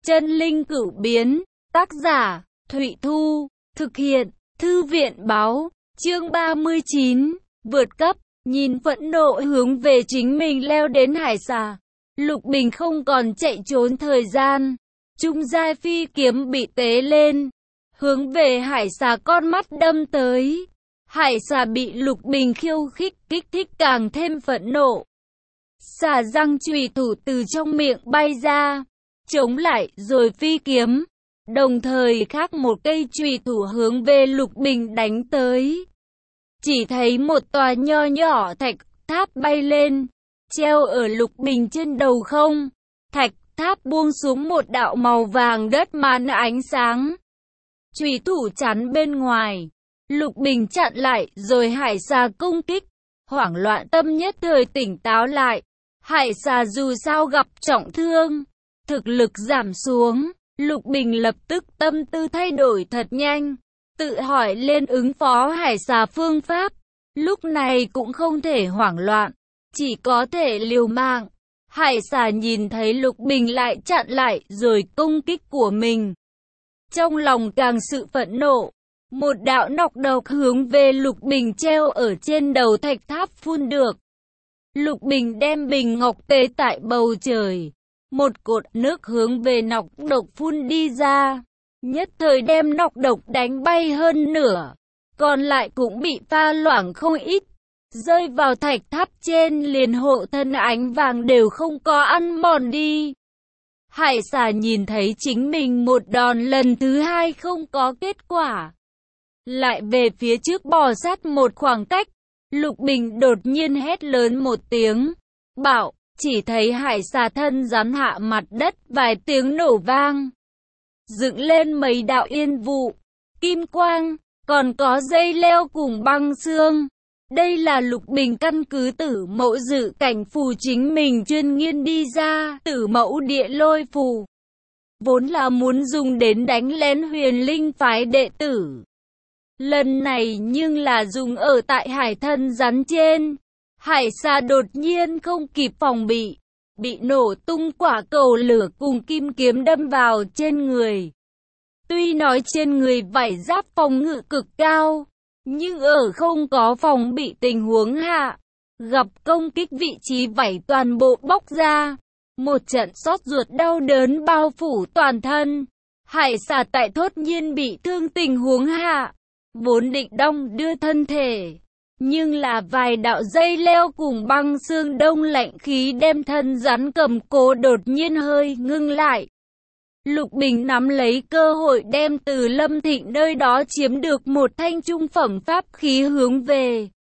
Chân linh cửu biến, tác giả, Thụy Thu, thực hiện, Thư viện báo, chương 39, vượt cấp, nhìn phẫn nộ hướng về chính mình leo đến hải xà. Lục Bình không còn chạy trốn thời gian, trung giai phi kiếm bị tế lên, hướng về hải xà con mắt đâm tới. Hải xà bị Lục Bình khiêu khích kích thích càng thêm phẫn nộ. Xà răng chùy thủ từ trong miệng bay ra, chống lại rồi phi kiếm, đồng thời khác một cây chùy thủ hướng về Lục Bình đánh tới. Chỉ thấy một tòa nho nhỏ thạch tháp bay lên, treo ở Lục Bình trên đầu không. Thạch tháp buông xuống một đạo màu vàng đất màn ánh sáng. Chùy thủ chắn bên ngoài, Lục Bình chặn lại rồi hải xà công kích. Hoảng loạn tâm nhất thời tỉnh táo lại. Hải xà dù sao gặp trọng thương, thực lực giảm xuống, Lục Bình lập tức tâm tư thay đổi thật nhanh, tự hỏi lên ứng phó hải xà phương pháp. Lúc này cũng không thể hoảng loạn, chỉ có thể liều mạng. Hải xà nhìn thấy Lục Bình lại chặn lại rồi công kích của mình, trong lòng càng sự phẫn nộ. Một đạo nọc độc hướng về Lục Bình treo ở trên đầu thạch tháp phun được. Lục Bình đem bình ngọc tế tại bầu trời, một cột nước hướng về nọc độc phun đi ra, nhất thời đem nọc độc đánh bay hơn nửa, còn lại cũng bị pha loãng không ít, rơi vào thạch tháp trên liền hộ thân ánh vàng đều không có ăn mòn đi. Hải xà nhìn thấy chính mình một đòn lần thứ hai không có kết quả, lại về phía trước bò sát một khoảng cách. Lục Bình đột nhiên hét lớn một tiếng, bảo, chỉ thấy hải xà thân rắn hạ mặt đất, vài tiếng nổ vang, dựng lên mấy đạo yên vụ, kim quang, còn có dây leo cùng băng xương. Đây là Lục Bình căn cứ tử mẫu dự cảnh phù chính mình chuyên nghiên đi ra, tử mẫu địa lôi phù, vốn là muốn dùng đến đánh lén Huyền Linh phái đệ tử. Lần này nhưng là dùng ở tại hải thân rắn trên. Hải xà đột nhiên không kịp phòng bị nổ tung quả cầu lửa cùng kim kiếm đâm vào trên người. Tuy nói trên người vảy giáp phòng ngự cực cao, nhưng ở không có phòng bị tình huống hạ, gặp công kích vị trí vảy toàn bộ bóc ra. Một trận xót ruột đau đớn bao phủ toàn thân. Hải xà tại thốt nhiên bị thương tình huống hạ, vốn định đong đưa thân thể, nhưng là vài đạo dây leo cùng băng xương đông lạnh khí đem thân rắn cầm cố đột nhiên hơi ngưng lại. Lục Bình nắm lấy cơ hội đem từ Lâm Thịnh nơi đó chiếm được một thanh trung phẩm pháp khí hướng về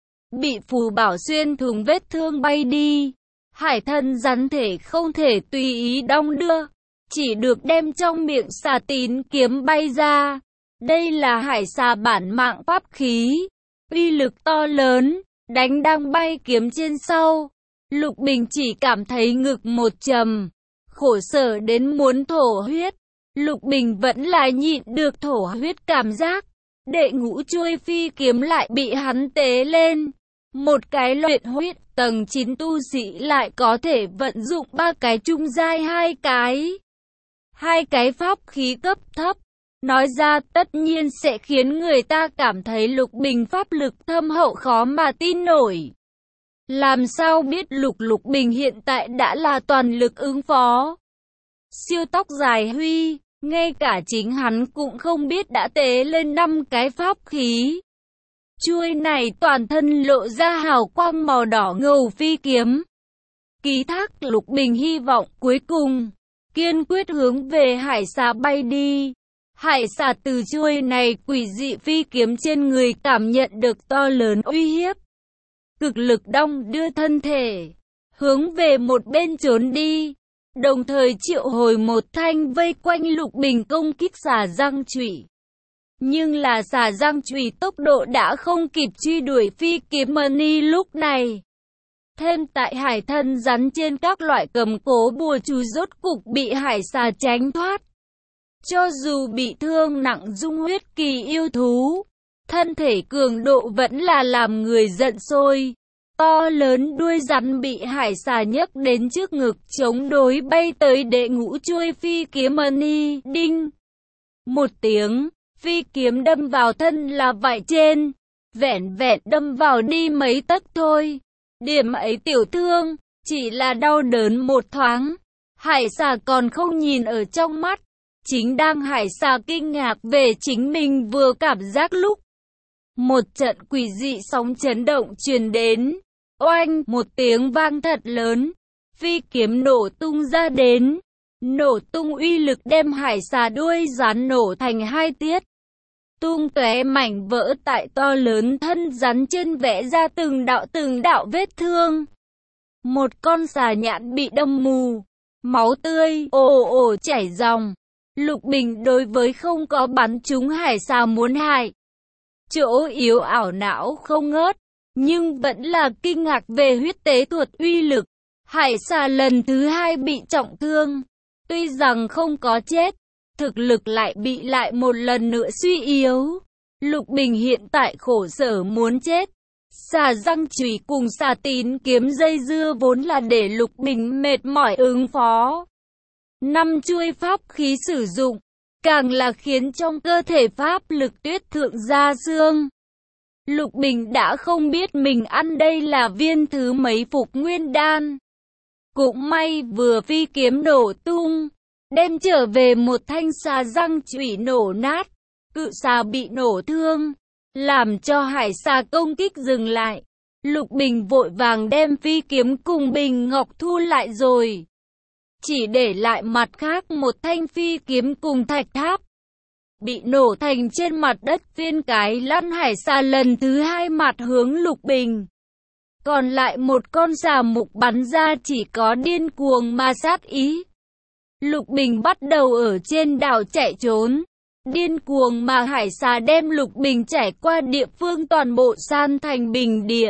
bị phù bảo xuyên thủng vết thương bay đi. Hải thân rắn thể không thể tùy ý đong đưa, chỉ được đem trong miệng xà tín kiếm bay ra. Đây là hải xà bản mạng pháp khí, uy lực to lớn, đánh đang bay kiếm trên sau. Lục Bình chỉ cảm thấy ngực một trầm, khổ sở đến muốn thổ huyết. Lục Bình vẫn là nhịn được thổ huyết cảm giác. Đệ ngũ chuôi phi kiếm lại bị hắn tế lên. Một cái luyện huyết tầng 9 tu sĩ lại có thể vận dụng ba cái trung giai hai cái pháp khí cấp thấp. Nói ra tất nhiên sẽ khiến người ta cảm thấy Lục Bình pháp lực thâm hậu khó mà tin nổi. Làm sao biết Lục Bình hiện tại đã là toàn lực ứng phó. Siêu tóc dài huy, ngay cả chính hắn cũng không biết đã tế lên 5 cái pháp khí. Chuôi này toàn thân lộ ra hào quang màu đỏ ngầu phi kiếm, ký thác Lục Bình hy vọng cuối cùng, kiên quyết hướng về hải xà bay đi. Hải xà từ chuôi này quỷ dị phi kiếm trên người cảm nhận được to lớn uy hiếp, cực lực đong đưa thân thể, hướng về một bên trốn đi, đồng thời triệu hồi một thanh vây quanh Lục Bình công kích xà răng chùy. Nhưng là xà răng chùy tốc độ đã không kịp truy đuổi phi kiếm mani lúc này. Thêm tại hải thân rắn trên các loại cầm cố bùa chú rốt cục bị hải xà tránh thoát. Cho dù bị thương nặng dung huyết kỳ yêu thú, thân thể cường độ vẫn là làm người giận sôi. To lớn đuôi rắn bị hải xà nhấc đến trước ngực, chống đối bay tới đệ ngũ chuôi phi kiếm mani, đinh. Một tiếng, phi kiếm đâm vào thân là vải trên, vẻn vẹn đâm vào đi mấy tấc thôi. Điểm ấy tiểu thương, chỉ là đau đớn một thoáng. Hải xà còn không nhìn ở trong mắt, chính đang hải xà kinh ngạc về chính mình vừa cảm giác lúc. Một trận quỷ dị sóng chấn động truyền đến, oanh, một tiếng vang thật lớn, phi kiếm nổ tung ra đến. Nổ tung uy lực đem hải xà đuôi rắn nổ thành hai tiết. Tung tóe mảnh vỡ tại to lớn thân rắn trên vẽ ra từng đạo vết thương. Một con xà nhạn bị đâm mù, máu tươi ồ ồ chảy ròng. Lục Bình đối với không có bắn trúng hải xà muốn hại, chỗ yếu ảo não không ngớt, nhưng vẫn là kinh ngạc về huyết tế thuật uy lực. Hải xà lần thứ hai bị trọng thương, tuy rằng không có chết, thực lực lại bị lại một lần nữa suy yếu. Lục Bình hiện tại khổ sở muốn chết. Xà răng chùy cùng xà tín kiếm dây dưa vốn là để Lục Bình mệt mỏi ứng phó. 5 chuôi pháp khí sử dụng, càng là khiến trong cơ thể pháp lực tuyết thượng gia xương. Lục Bình đã không biết mình ăn đây là viên thứ mấy phục nguyên đan. Cũng may vừa phi kiếm nổ tung, đem trở về một thanh xà răng chùy nổ nát, cự xà bị nổ thương, làm cho hải xà công kích dừng lại. Lục Bình vội vàng đem phi kiếm cùng bình ngọc thu lại rồi, chỉ để lại mặt khác một thanh phi kiếm cùng thạch tháp. Bị nổ thành trên mặt đất viên cái lăn hải xà lần thứ hai mặt hướng Lục Bình. Còn lại một con xà mục bắn ra chỉ có điên cuồng mà sát ý. Lục Bình bắt đầu ở trên đảo chạy trốn. Điên cuồng mà hải xà đem Lục Bình trải qua địa phương toàn bộ san thành bình địa.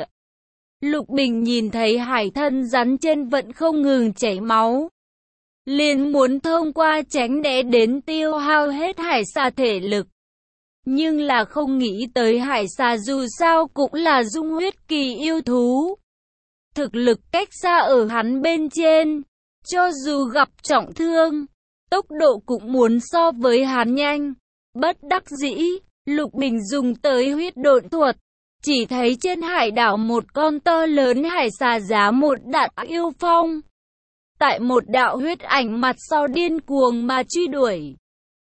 Lục Bình nhìn thấy hải thân rắn trên vẫn không ngừng chảy máu, liền muốn thông qua tránh né đến tiêu hao hết hải xà thể lực. Nhưng là không nghĩ tới hải xà dù sao cũng là dung huyết kỳ yêu thú. Thực lực cách xa ở hắn bên trên, cho dù gặp trọng thương, tốc độ cũng muốn so với hắn nhanh. Bất đắc dĩ, Lục Bình dùng tới huyết độn thuật, chỉ thấy trên hải đảo một con to lớn hải xà giá một đạn yêu phong. Tại một đạo huyết ảnh mặt sau điên cuồng mà truy đuổi.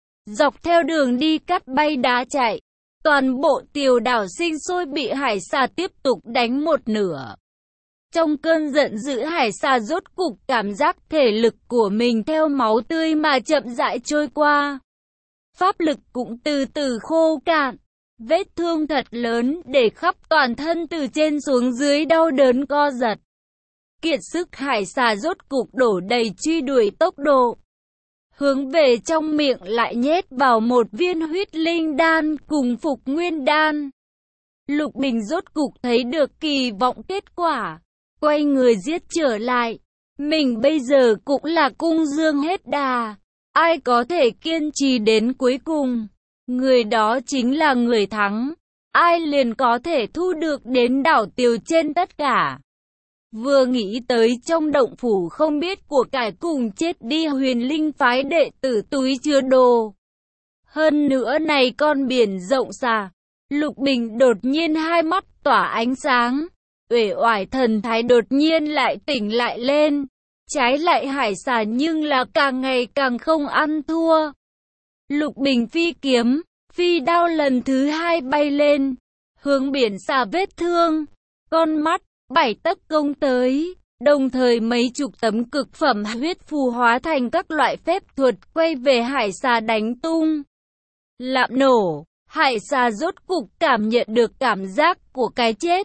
Dọc theo đường đi cắt bay đá chạy, toàn bộ tiểu đảo sinh sôi bị hải xà tiếp tục đánh một nửa. Trong cơn giận dữ hải xà rốt cục cảm giác thể lực của mình theo máu tươi mà chậm rãi trôi qua. Pháp lực cũng từ từ khô cạn, vết thương thật lớn để khắp toàn thân từ trên xuống dưới đau đớn co giật. Kiệt sức hải xà rốt cục đổ đầy truy đuổi tốc độ. Hướng về trong miệng lại nhét vào một viên huyết linh đan cùng phục nguyên đan. Lục Bình rốt cục thấy được kỳ vọng kết quả, quay người giết trở lại. Mình bây giờ cũng là cung dương hết đà. Ai có thể kiên trì đến cuối cùng, người đó chính là người thắng. Ai liền có thể thu được đến đảo tiều trên tất cả. Vừa nghĩ tới trong động phủ không biết của cải cùng chết đi Huyền Linh phái đệ tử túi chứa đồ. Hơn nữa này con biển rộng xà, Lục Bình đột nhiên hai mắt tỏa ánh sáng, uể oải thần thái đột nhiên lại tỉnh lại lên. Trái lại hải xà nhưng là càng ngày càng không ăn thua. Lục Bình phi kiếm, phi đao lần thứ hai bay lên, hướng biển xà vết thương, con mắt, 7 tấc công tới, đồng thời mấy chục tấm cực phẩm huyết phù hóa thành các loại phép thuật quay về hải xà đánh tung. Lạm nổ, hải xà rốt cục cảm nhận được cảm giác của cái chết.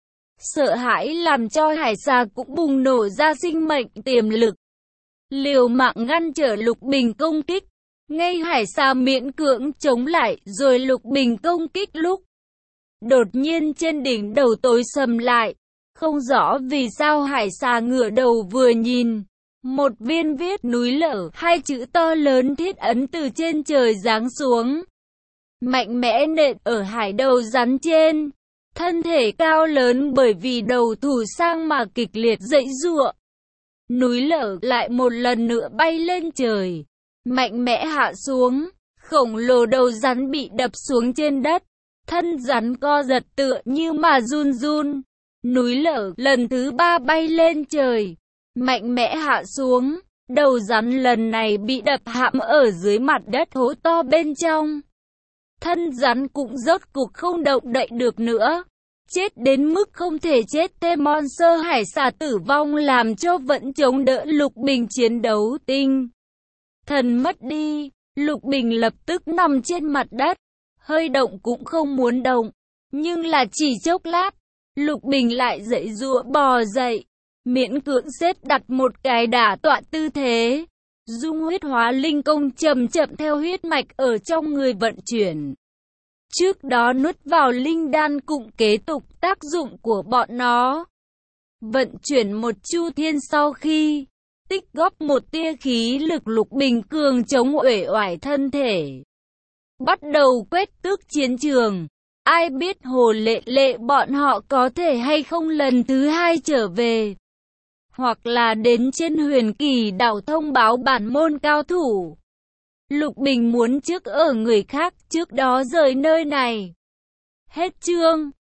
Sợ hãi làm cho hải xà cũng bùng nổ ra sinh mệnh tiềm lực, liều mạng ngăn trở Lục Bình công kích. Ngay hải xà miễn cưỡng chống lại rồi Lục Bình công kích lúc, đột nhiên trên đỉnh đầu tối sầm lại. Không rõ vì sao hải xà ngửa đầu vừa nhìn, một viên viết núi lở hai chữ to lớn thiết ấn từ trên trời giáng xuống, mạnh mẽ nện ở hải đầu rắn trên. Thân thể cao lớn bởi vì đầu thủ sang mà kịch liệt giãy giụa. Núi lở lại một lần nữa bay lên trời, mạnh mẽ hạ xuống. Khổng lồ đầu rắn bị đập xuống trên đất. Thân rắn co giật tựa như mà run run. Núi lở lần thứ 3 bay lên trời, mạnh mẽ hạ xuống. Đầu rắn lần này bị đập hãm ở dưới mặt đất hố to bên trong. Thân rắn cũng rốt cuộc không động đậy được nữa. Chết đến mức không thể chết thêm, Monster hải xà tử vong làm cho vẫn chống đỡ Lục Bình chiến đấu tinh thần mất đi. Lục Bình lập tức nằm trên mặt đất, hơi động cũng không muốn động. Nhưng là chỉ chốc lát, Lục Bình lại giãy giụa bò dậy, miễn cưỡng xếp đặt một cái đả tọa tư thế. Dung huyết hóa linh công chậm chậm theo huyết mạch ở trong người vận chuyển. Trước đó nuốt vào linh đan cũng kế tục tác dụng của bọn nó. Vận chuyển một chu thiên sau khi tích góp một tia khí lực, Lục Bình cường chống uể oải thân thể, bắt đầu quét tước chiến trường. Ai biết Hồ Lệ Lệ bọn họ có thể hay không lần thứ 2 trở về, hoặc là đến trên Huyền Kỳ đảo thông báo bản môn cao thủ. Lục Bình muốn trước ở người khác, trước đó rời nơi này. Hết chương.